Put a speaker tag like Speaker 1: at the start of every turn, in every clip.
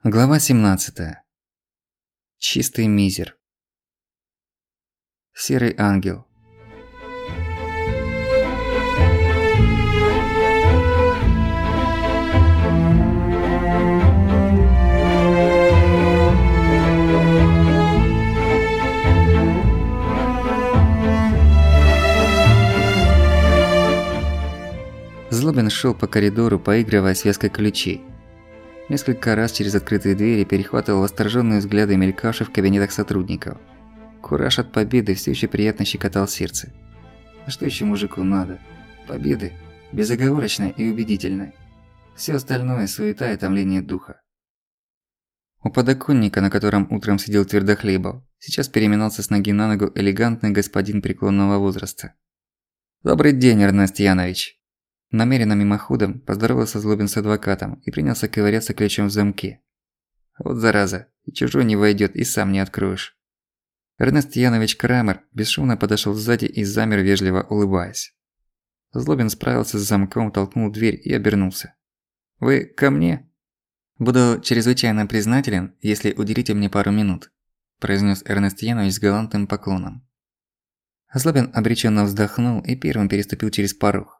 Speaker 1: Глава 17. Чистый мизер. Серый ангел. Злобин шёл по коридору, поигрывая связкой ключей. Несколько раз через открытые двери перехватывал восторженные взгляды мелькавших в кабинетах сотрудников. Кураж от победы все еще приятно щекотал сердце. А что еще мужику надо? Победы, безоговорочной и убедительной. Все остальное – суета и томление духа. У подоконника, на котором утром сидел Твердохлебов, сейчас переминался с ноги на ногу элегантный господин преклонного возраста. «Добрый день, Эрнест Янович!» Намеренно мимоходом поздоровался Злобин с адвокатом и принялся ковыряться ключом в замке. Вот зараза, и чужой не войдёт, и сам не откроешь. Эрнест Янович Крамер бесшумно подошёл сзади и замер, вежливо улыбаясь. Злобин справился с замком, толкнул дверь и обернулся. «Вы ко мне?» «Буду чрезвычайно признателен, если уделите мне пару минут», – произнёс Эрнест Янович с галантным поклоном. Злобин обреченно вздохнул и первым переступил через порог.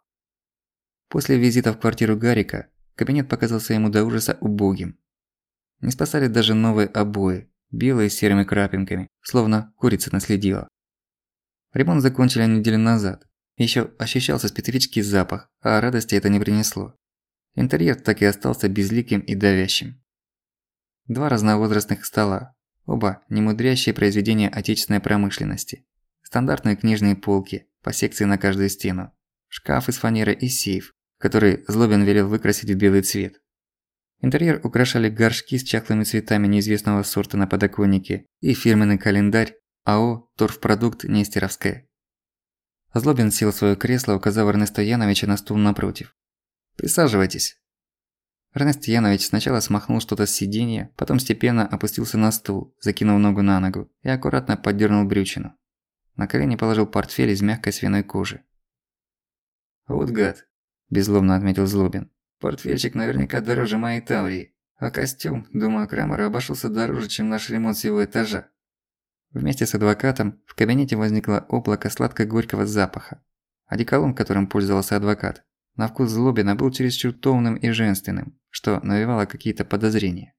Speaker 1: После визита в квартиру Гарика кабинет показался ему до ужаса убогим. Не спасали даже новые обои, белые с серыми крапинками, словно курица наследила. Ремонт закончили неделю назад. Ещё ощущался специфический запах, а радости это не принесло. Интерьер так и остался безликим и давящим. Два разновозрастных стола, оба немудрящие произведения отечественной промышленности. Стандартные книжные полки, по секции на каждую стену. Шкаф из фанеры и сейф, который Злобин велел выкрасить в белый цвет. Интерьер украшали горшки с чахлыми цветами неизвестного сорта на подоконнике и фирменный календарь АО «Торфпродукт Нестеровская». Злобин сел в своё кресло, указав Эрнесту Яновичу на стул напротив. «Присаживайтесь». Эрнест Янович сначала смахнул что-то с сиденья, потом степенно опустился на стул, закинув ногу на ногу, и аккуратно поддёрнул брючину. На колени положил портфель из мягкой свиной кожи. «Вот гад», – беззлобно отметил Злобин. «Портфельчик наверняка дороже моей Таврии, а костюм, думаю, Крамеру обошёлся дороже, чем наш ремонт всего этажа». Вместе с адвокатом в кабинете возникло облако сладко-горького запаха. Одеколон, которым пользовался адвокат, на вкус Злобина был чересчур томным и женственным, что навевало какие-то подозрения.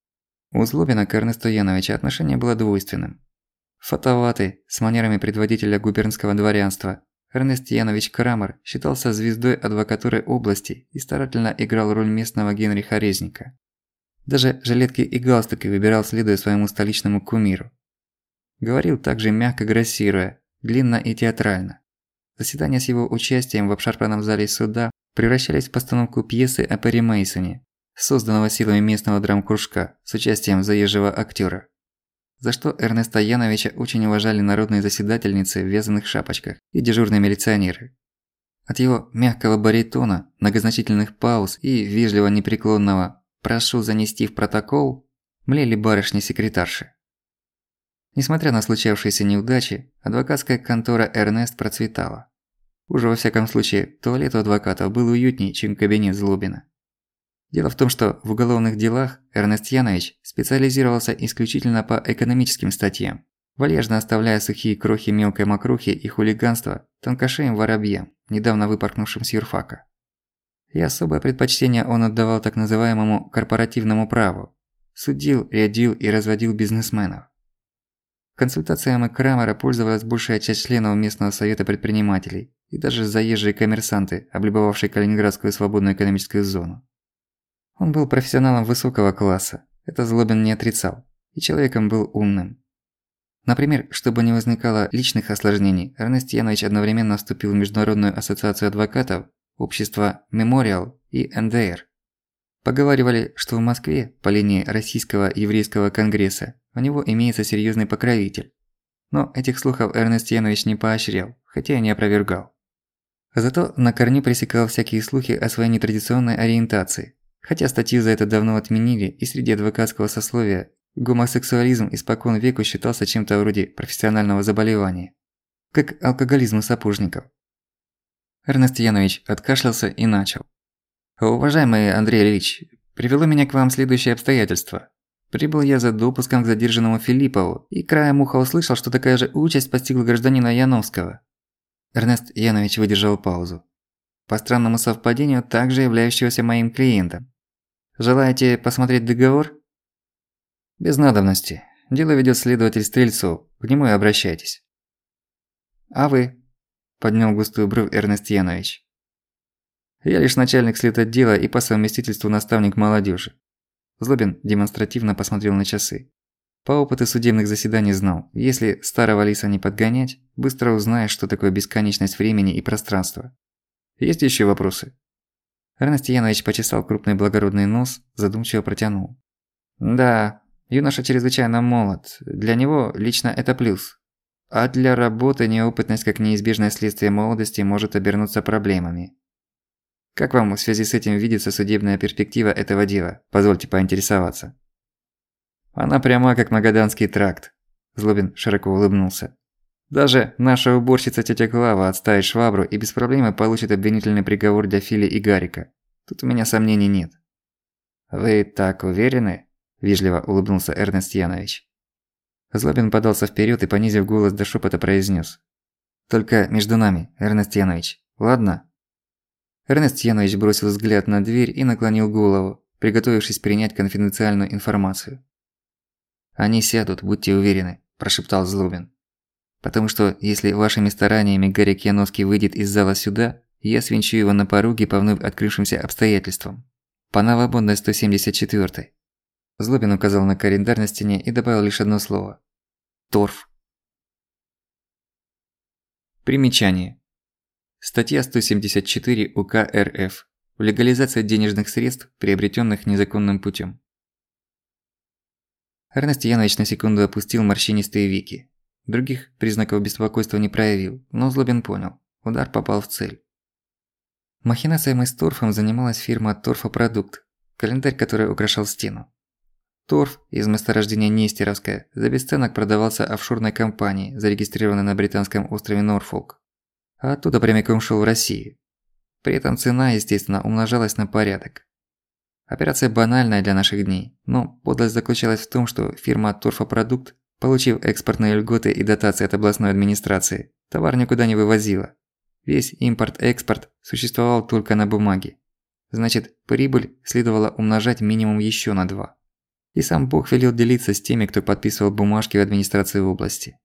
Speaker 1: У Злобина к Эрнесту Яновичу отношение было двойственным. Фатоватый, с манерами предводителя губернского дворянства, Эрнест Янович Крамер считался звездой адвокатуры области и старательно играл роль местного Генриха Резника. Даже жилетки и галстуки выбирал, следуя своему столичному кумиру. Говорил также мягко грассируя, длинно и театрально. Заседания с его участием в обшарпанном зале суда превращались в постановку пьесы о Перри Мейсоне, созданного силами местного драмкружка с участием заезжего актёра. За что Эрнеста Яновича очень уважали народные заседательницы в вязаных шапочках и дежурные милиционеры. От его мягкого баритона, многозначительных пауз и вежливо непреклонного «прошу занести в протокол» млели барышни-секретарши. Несмотря на случавшиеся неудачи, адвокатская контора «Эрнест» процветала. Уже во всяком случае, туалет у адвокатов был уютнее, чем кабинет Злобина. Дело в том, что в уголовных делах Эрнест Янович специализировался исключительно по экономическим статьям, вальяжно оставляя сухие крохи мелкой мокрухи и хулиганства тонкошеям-воробьям, недавно выпорхнувшим с юрфака. И особое предпочтение он отдавал так называемому корпоративному праву. Судил, рядил и разводил бизнесменов. Консультациями Крамера пользовалась большая часть членов местного совета предпринимателей и даже заезжие коммерсанты, облюбовавшие Калининградскую свободную экономическую зону. Он был профессионалом высокого класса, это Злобин не отрицал, и человеком был умным. Например, чтобы не возникало личных осложнений, Эрнест Янович одновременно вступил в Международную ассоциацию адвокатов, общество «Мемориал» и НДР. Поговаривали, что в Москве, по линии Российского еврейского конгресса, у него имеется серьёзный покровитель. Но этих слухов Эрнест Янович не поощрял, хотя и не опровергал. Зато на корню пресекал всякие слухи о своей нетрадиционной ориентации. Хотя статью за это давно отменили, и среди адвокатского сословия гомосексуализм испокон веку считался чем-то вроде профессионального заболевания. Как алкоголизм у сапожников. Эрнест Янович откашлялся и начал. «Уважаемый Андрей Ильич, привело меня к вам следующее обстоятельство. Прибыл я за допуском к задержанному Филиппову и краем уха услышал, что такая же участь постигла гражданина Яновского. Эрнест Янович выдержал паузу. По странному совпадению, также являющегося моим клиентом. Желаете посмотреть договор? Без надобности. Дело ведёт следователь Стрельцов. К нему и обращайтесь. А вы? Поднял густую бровь Эрнест Янович. Я лишь начальник следотдела и по совместительству наставник молодёжи. Злобин демонстративно посмотрел на часы. По опыту судебных заседаний знал, если старого лиса не подгонять, быстро узнаешь, что такое бесконечность времени и пространства. Есть ещё вопросы? Эрнест Янович почесал крупный благородный нос, задумчиво протянул. Да, юноша чрезвычайно молод. Для него лично это плюс. А для работы неопытность как неизбежное следствие молодости может обернуться проблемами. Как вам в связи с этим видится судебная перспектива этого дела? Позвольте поинтересоваться. Она пряма как Магаданский тракт. Злобин широко улыбнулся. Даже наша уборщица тётя Клава отставит швабру и без проблем получит обвинительный приговор для Фили и Гарика. Тут у меня сомнений нет. Вы так уверены? Вежливо улыбнулся Эрнест Янович. Злобин подался вперёд и, понизив голос до шёпота, произнёс. Только между нами, Эрнест Янович. Ладно? Эрнест Янович бросил взгляд на дверь и наклонил голову, приготовившись принять конфиденциальную информацию. «Они сядут, будьте уверены», – прошептал Злобин. «Потому что, если вашими стараниями Гарик Яновский выйдет из зала сюда, я свинчу его на пороге по вновь открывшимся обстоятельствам. По новобонной 174-й». Злобин указал на календарь на стене и добавил лишь одно слово. «Торф». Примечание. Статья 174 УК РФ. Легализация денежных средств, приобретённых незаконным путём. Эрнест Янович на секунду опустил морщинистые веки. Других признаков беспокойства не проявил, но Злобин понял. Удар попал в цель. Махинациями с торфом занималась фирма «Торфопродукт», календарь которой украшал стену. Торф из месторождения Нестеровское за бесценок продавался офшорной компании, зарегистрированной на британском острове Норфолк. А оттуда прямиком шёл в Россию. При этом цена, естественно, умножалась на порядок. Операция банальная для наших дней, но подлость заключалась в том, что фирма «Торфопродукт», получив экспортные льготы и дотации от областной администрации, товар никуда не вывозила. Весь импорт-экспорт существовал только на бумаге. Значит, прибыль следовало умножать минимум ещё на 2. И сам Бог велел делиться с теми, кто подписывал бумажки в администрации области.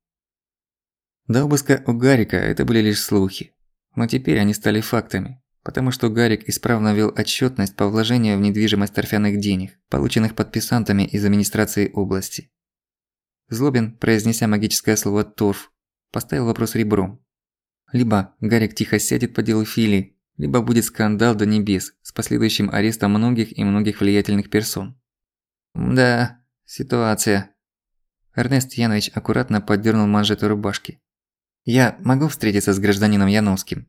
Speaker 1: До обыска у Гарика это были лишь слухи. Но теперь они стали фактами, потому что Гарик исправно вел отчётность по вложению в недвижимость торфяных денег, полученных подписантами из администрации области. Злобин, произнеся магическое слово «торф», поставил вопрос ребром. Либо Гарик тихо сядет по делу Фили, либо будет скандал до небес с последующим арестом многих и многих влиятельных персон. Да, ситуация. Эрнест Янович аккуратно поддернул манжету рубашки. Я могу встретиться с гражданином Яновским?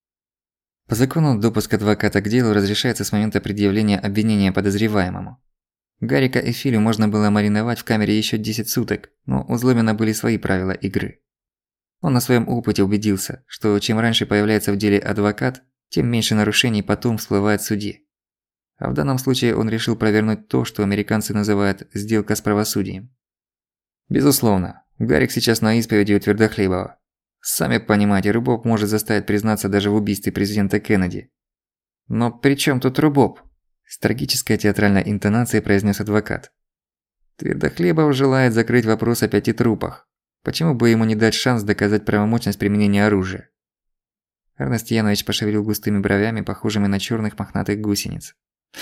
Speaker 1: По закону допуск адвоката к делу разрешается с момента предъявления обвинения подозреваемому. Гарика и Филю можно было мариновать в камере ещё 10 суток, но у Злобина были свои правила игры. Он на своём опыте убедился, что чем раньше появляется в деле адвокат, тем меньше нарушений потом всплывает в суде. А в данном случае он решил провернуть то, что американцы называют «сделка с правосудием». Безусловно, Гарик сейчас на исповеди у Твердохлебова. Сами понимаете, Рубоб может заставить признаться даже в убийстве президента Кеннеди. Но при чём тут Рубоб? С трагической театральной интонацией произнёс адвокат. Твердохлебов желает закрыть вопрос о 5 трупах. Почему бы ему не дать шанс доказать правомочность применения оружия? Эрнест Янович пошевелил густыми бровями, похожими на чёрных мохнатых гусениц.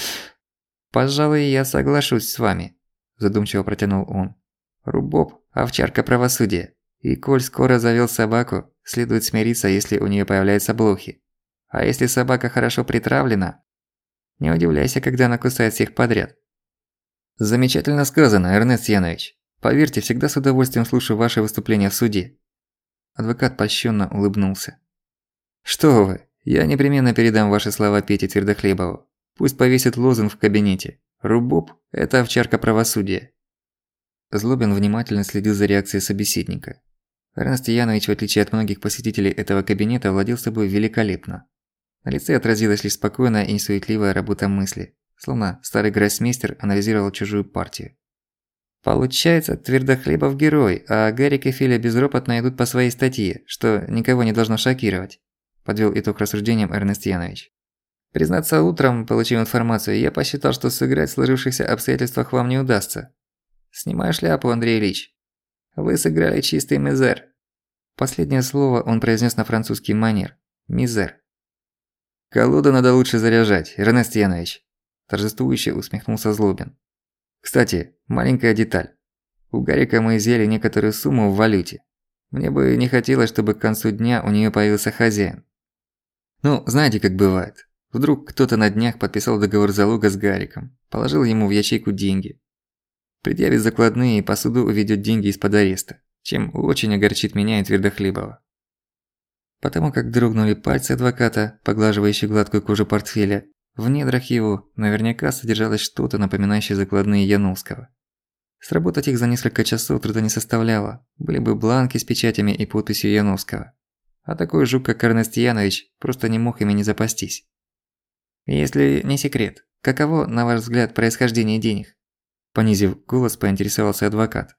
Speaker 1: «Пожалуй, я соглашусь с вами», – задумчиво протянул он. «Рубоб – овчарка правосудия. И коль скоро завёл собаку, следует смириться, если у неё появляются блохи. А если собака хорошо притравлена, не удивляйся, когда она кусает всех подряд». Замечательно сказано, Эрнест Янович. Поверьте, всегда с удовольствием слушаю ваши выступления в суде. Адвокат польщённо улыбнулся. Что вы, я непременно передам ваши слова Пете Твердохлебову. Пусть повесит лозунг в кабинете. Рубоб – это овчарка правосудия. Злобин внимательно следил за реакцией собеседника. Эрнест Янович, в отличие от многих посетителей этого кабинета, владел собой великолепно. На лице отразилась лишь спокойная и несуетливая работа мысли, словно старый гроссмейстер анализировал чужую партию. Получается, Твердохлебов герой, а Гарик и Филя безропотно идут по своей статье, что никого не должно шокировать. Подвел итог рассуждениям Эрнест Янович. Признаться, утром, получив информацию, я посчитал, что сыграть в сложившихся обстоятельствах вам не удастся. Снимаю шляпу, Андрей Ильич. Вы сыграли чистый мизер. Последнее слово он произнес на французский манер. Мизер. Колоду надо лучше заряжать, Эрнест Янович. Торжествующе усмехнулся Злобин. Кстати, маленькая деталь. У Гарика мы изъяли некоторую сумму в валюте. Мне бы не хотелось, чтобы к концу дня у неё появился хозяин. Ну, знаете, как бывает. Вдруг кто-то на днях подписал договор залога с Гариком, положил ему в ячейку деньги. Предъявит закладные и по суду уведёт деньги из-под ареста, чем очень огорчит меня и Твердохлебова. Потому как дрогнули пальцы адвоката, поглаживающие гладкую кожу портфеля, в недрах его наверняка содержалось что-то, напоминающее закладные Яновского. Сработать их за несколько часов труда не составляло, были бы бланки с печатями и подписью Яновского. А такой жук, как Эрнест Янович, просто не мог ими не запастись. «Если не секрет, каково, на ваш взгляд, происхождение денег?» Понизив голос, поинтересовался адвокат.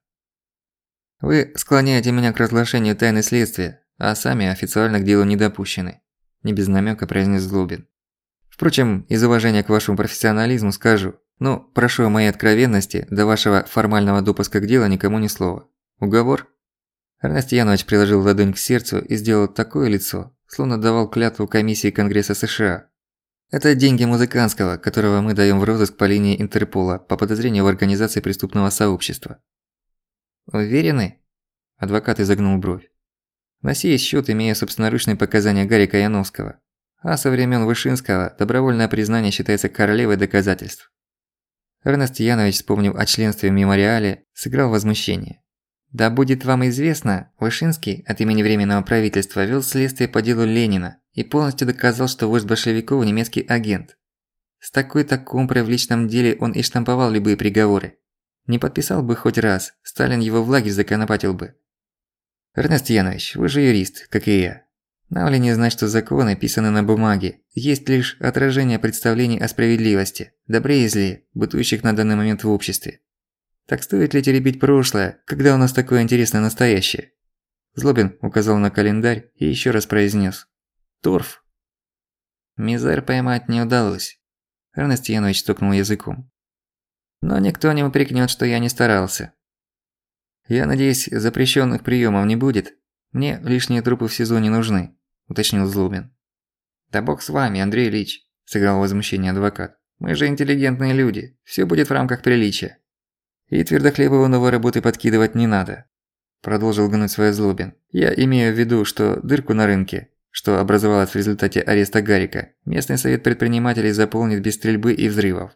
Speaker 1: «Вы склоняете меня к разглашению тайны следствия, а сами официально к делу не допущены», – не без намёка произнес Злобин. «Впрочем, из уважения к вашему профессионализму скажу, но прошу о моей откровенности, до вашего формального допуска к делу никому ни слова. Уговор?» Эрнест Янович приложил ладонь к сердцу и сделал такое лицо, словно давал клятву комиссии Конгресса США. «Это деньги Музыканского, которого мы даём в розыск по линии Интерпола по подозрению в организации преступного сообщества». «Уверены?» – адвокат изогнул бровь. «На сей счёт имею собственноручные показания Гарика Яновского. А со времён Вышинского добровольное признание считается королевой доказательств». Эрнест Янович, вспомнив о членстве в мемориале, сыграл возмущение. «Да будет вам известно, Вышинский от имени Временного правительства вёл следствие по делу Ленина и полностью доказал, что вождь большевиков – немецкий агент. С такой-то компрой в личном деле он и штамповал любые приговоры. Не подписал бы хоть раз, Сталин его в лагерь законопатил бы. Эрнест Янович, вы же юрист, как и я. Нам ли не знать, что законы, писаны на бумаге, есть лишь отражение представлений о справедливости, добре и зле, бытующих на данный момент в обществе. Так стоит ли теребить прошлое, когда у нас такое интересное настоящее?» Злобин указал на календарь и ещё раз произнёс. «Торф». Мизер поймать не удалось. Эрнест Янович стукнул языком. «Но никто не упрекнёт, что я не старался. Я надеюсь, запрещённых приёмов не будет? Мне лишние трупы в СИЗО не нужны», – уточнил Злобин. «Да бог с вами, Андрей Ильич», – сыграл возмущение адвокат. «Мы же интеллигентные люди, всё будет в рамках приличия. И Твердохлебову новой работы подкидывать не надо», – продолжил гнуть свой Злобин. «Я имею в виду, что дырку на рынке, что образовалась в результате ареста Гарика, местный совет предпринимателей заполнит без стрельбы и взрывов».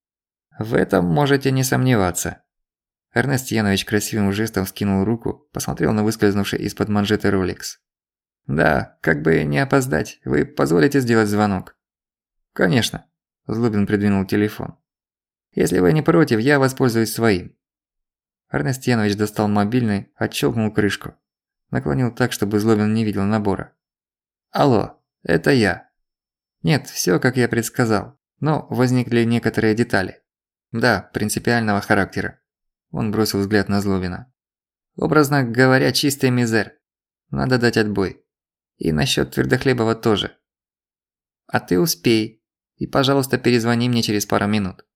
Speaker 1: «В этом можете не сомневаться». Эрнест Янович красивым жестом вскинул руку, посмотрел на выскользнувший из-под манжеты Rolex. «Да, как бы не опоздать, вы позволите сделать звонок?» «Конечно», – Злобин придвинул телефон. «Если вы не против, я воспользуюсь своим». Эрнест Янович достал мобильный, отщёлкнул крышку. Наклонил так, чтобы Злобин не видел набора. «Алло, это я». «Нет, всё, как я предсказал, но возникли некоторые детали. Да, принципиального характера». Он бросил взгляд на Злобина. «Образно говоря, чистый мизер. Надо дать отбой. И насчёт Твердохлебова тоже. А ты успей. И, пожалуйста, перезвони мне через пару минут».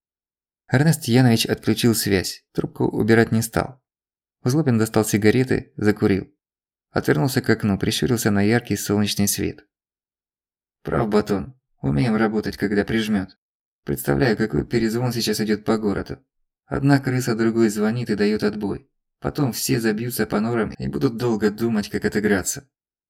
Speaker 1: Эрнест Янович отключил связь, трубку убирать не стал. Злобин достал сигареты, закурил. Отвернулся к окну, прищурился на яркий солнечный свет. «Прав, Батон. Умеем работать, когда прижмёт. Представляю, какой перезвон сейчас идёт по городу. Одна крыса другой звонит и даёт отбой. Потом все забьются по норам и будут долго думать, как отыграться».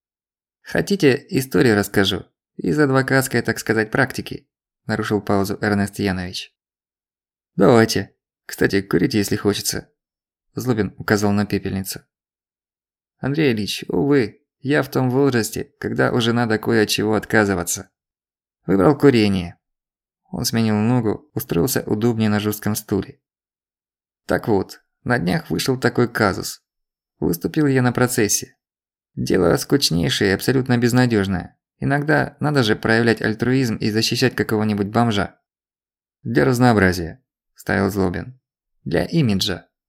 Speaker 1: «Хотите, историю расскажу? Из адвокатской, так сказать, практики», – нарушил паузу Эрнест Янович. «Давайте. Кстати, курите, если хочется». Злобин указал на пепельницу. «Андрей Ильич, увы, я в том возрасте, когда уже надо кое от чего отказываться. Выбрал курение». Он сменил ногу, устроился удобнее на жёстком стуле. «Так вот, на днях вышел такой казус. Выступил я на процессе. Дело скучнейшее и абсолютно безнадёжное. Иногда надо же проявлять альтруизм и защищать какого-нибудь бомжа». «Для разнообразия», – вставил Злобин. «Для имиджа», –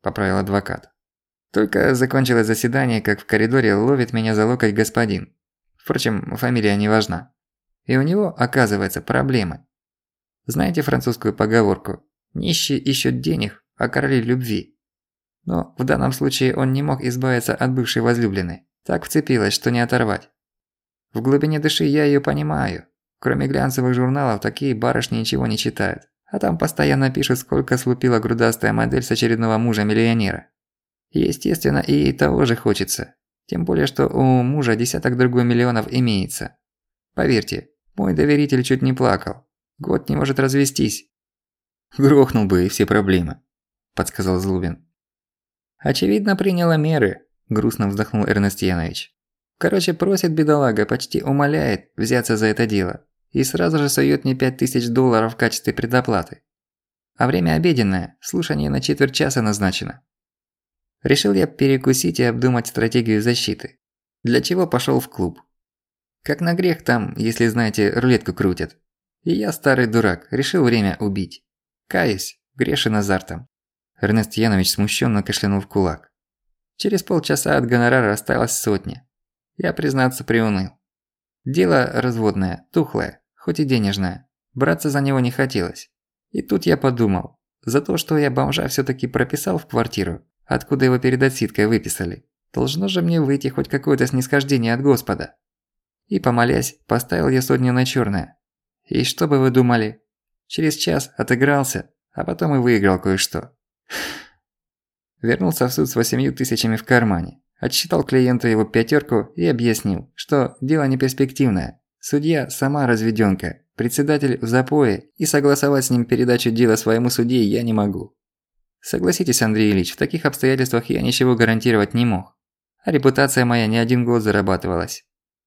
Speaker 1: поправил адвокат. Только закончилось заседание, как в коридоре ловит меня за локоть господин. Впрочем, фамилия не важна. И у него, оказывается, проблемы. Знаете французскую поговорку: «Нищие ищут денег, а короли любви». Но в данном случае он не мог избавиться от бывшей возлюбленной. Так вцепилась, что не оторвать. В глубине души я её понимаю. Кроме глянцевых журналов, такие барышни ничего не читают. А там постоянно пишут, сколько слупила грудастая модель с очередного мужа-миллионера. Естественно, и ей того же хочется. Тем более, что у мужа десяток другой миллионов имеется. Поверьте, мой доверитель чуть не плакал. Год не может развестись. Грохнул бы и все проблемы, подсказал Злобин. Очевидно, приняла меры, грустно вздохнул Эрнест Янович. Короче, просит бедолага, почти умоляет взяться за это дело. И сразу же суёт мне $5000 в качестве предоплаты. А время обеденное, слушание на четверть часа назначено. Решил я перекусить и обдумать стратегию защиты. Для чего пошёл в клуб. Как на грех там, если знаете, рулетку крутят. И я, старый дурак, решил время убить. Каюсь, грешен азартом. Эрнест Янович смущенно кашлянул в кулак. Через полчаса от гонорара осталась сотня. Я, признаться, приуныл. Дело разводное, тухлое, хоть и денежное. Браться за него не хотелось. И тут я подумал, за то, что я бомжа всё-таки прописал в квартиру, откуда его перед отсидкой выписали, должно же мне выйти хоть какое-то снисхождение от Господа. И, помолясь, поставил я сотню на чёрное. И что бы вы думали? Через час отыгрался, а потом и выиграл кое-что. Вернулся в суд с 8000 в кармане. Отсчитал клиенту его пятерку и объяснил, что дело не перспективное. Судья сама разведёнка, председатель в запое, и согласовать с ним передачу дела своему судье я не могу. Согласитесь, Андрей Ильич, в таких обстоятельствах я ничего гарантировать не мог. А репутация моя не один год зарабатывалась.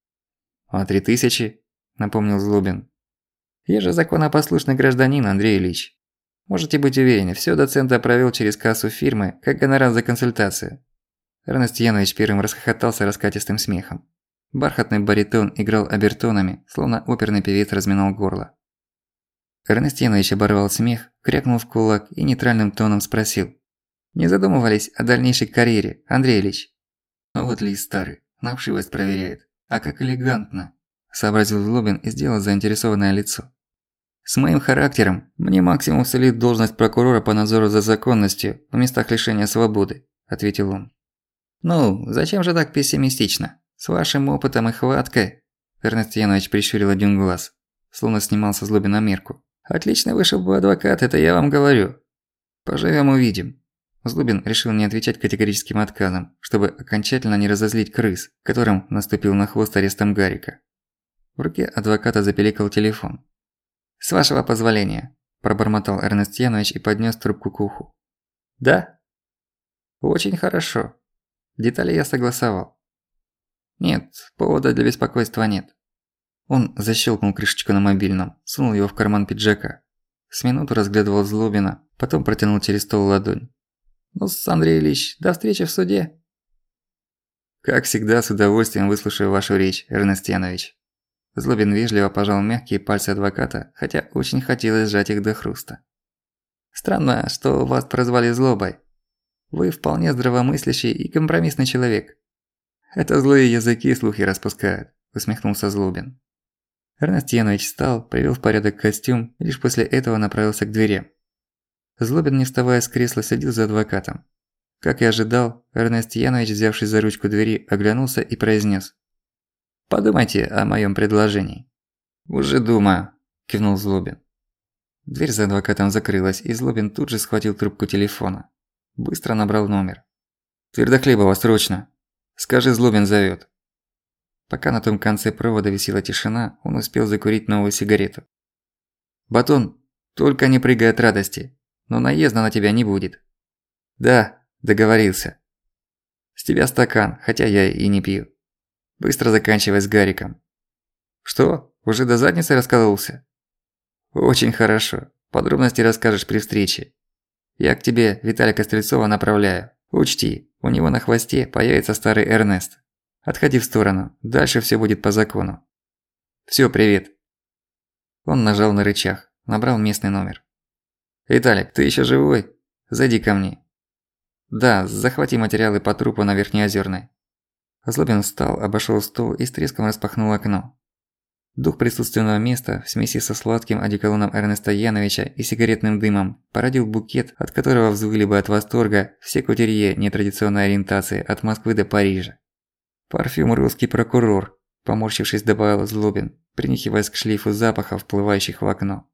Speaker 1: «А 3000?» – напомнил Злобин. «Я же законопослушный гражданин, Андрей Ильич. Можете быть уверены, всё доцента провёл через кассу фирмы, как гонорар за консультацию». Эрнест Янович первым расхохотался раскатистым смехом. Бархатный баритон играл обертонами, словно оперный певец разминал горло. Эрнест Янович оборвал смех, крякнул в кулак и нейтральным тоном спросил: «Не задумывались о дальнейшей карьере, Андрей Ильич?» «А вот ли старый, на вшивость проверяет. А как элегантно!» – сообразил Злобин и сделал заинтересованное лицо. «С моим характером мне максимум сулит должность прокурора по надзору за законностью в местах лишения свободы», – ответил он. «Ну, зачем же так пессимистично? С вашим опытом и хваткой...» Эрнест Янович прищурил один глаз, словно снимал со Злобина мерку. «Отлично вышел бы адвокат, это я вам говорю. Поживем увидим». Злобин решил не отвечать категорическим отказом, чтобы окончательно не разозлить крыс, которым наступил на хвост арестом Гарика. В руке адвоката запеликал телефон. «С вашего позволения», – пробормотал Эрнест Янович и поднёс трубку к уху. «Да?» «Очень хорошо. Детали я согласовал». «Нет, повода для беспокойства нет». Он защёлкнул крышечку на мобильном, сунул его в карман пиджака. С минуту разглядывал Злобина, потом протянул через стол ладонь. «Ну-с, Андрей Ильич, до встречи в суде». «Как всегда, с удовольствием выслушаю вашу речь, Эрнест Янович». Злобин вежливо пожал мягкие пальцы адвоката, хотя очень хотелось сжать их до хруста. «Странно, что вас прозвали Злобой. Вы вполне здравомыслящий и компромиссный человек». «Это злые языки слухи распускают», – усмехнулся Злобин. Эрнест Янович встал, привел в порядок костюм и лишь после этого направился к дверям. Злобин, не вставая с кресла, следил за адвокатом. Как и ожидал, Эрнест Янович, взявшись за ручку двери, оглянулся и произнес: «Подумайте о моём предложении». «Уже думаю», – кивнул Злобин. Дверь за адвокатом закрылась, и Злобин тут же схватил трубку телефона. Быстро набрал номер. «Твердохлебова, срочно! Скажи, Злобин зовёт». Пока на том конце провода висела тишина, он успел закурить новую сигарету. «Батон, только не прыгай от радости, но наезда на тебя не будет». «Да, договорился. С тебя стакан, хотя я и не пью. Быстро заканчивай с Гариком». «Что, уже до задницы раскололся?» «Очень хорошо. Подробности расскажешь при встрече. Я к тебе Виталика Стрельцова направляю. Учти, у него на хвосте появится старый Эрнест. Отходи в сторону, дальше всё будет по закону. Всё, привет». Он нажал на рычаг, набрал местный номер. «Виталик, ты ещё живой? Зайди ко мне». Да, захвати материалы по трупу на Верхнеозерной. Злобин встал, обошёл стол и с треском распахнул окно. Дух присутственного места, в смеси со сладким одеколоном Эрнеста Яновича и сигаретным дымом, породил букет, от которого взвыли бы от восторга все кутюрье нетрадиционной ориентации от Москвы до Парижа. «Парфюм русский прокурор», – поморщившись, добавил Злобин, принюхиваясь к шлейфу запахов, вплывающих в окно.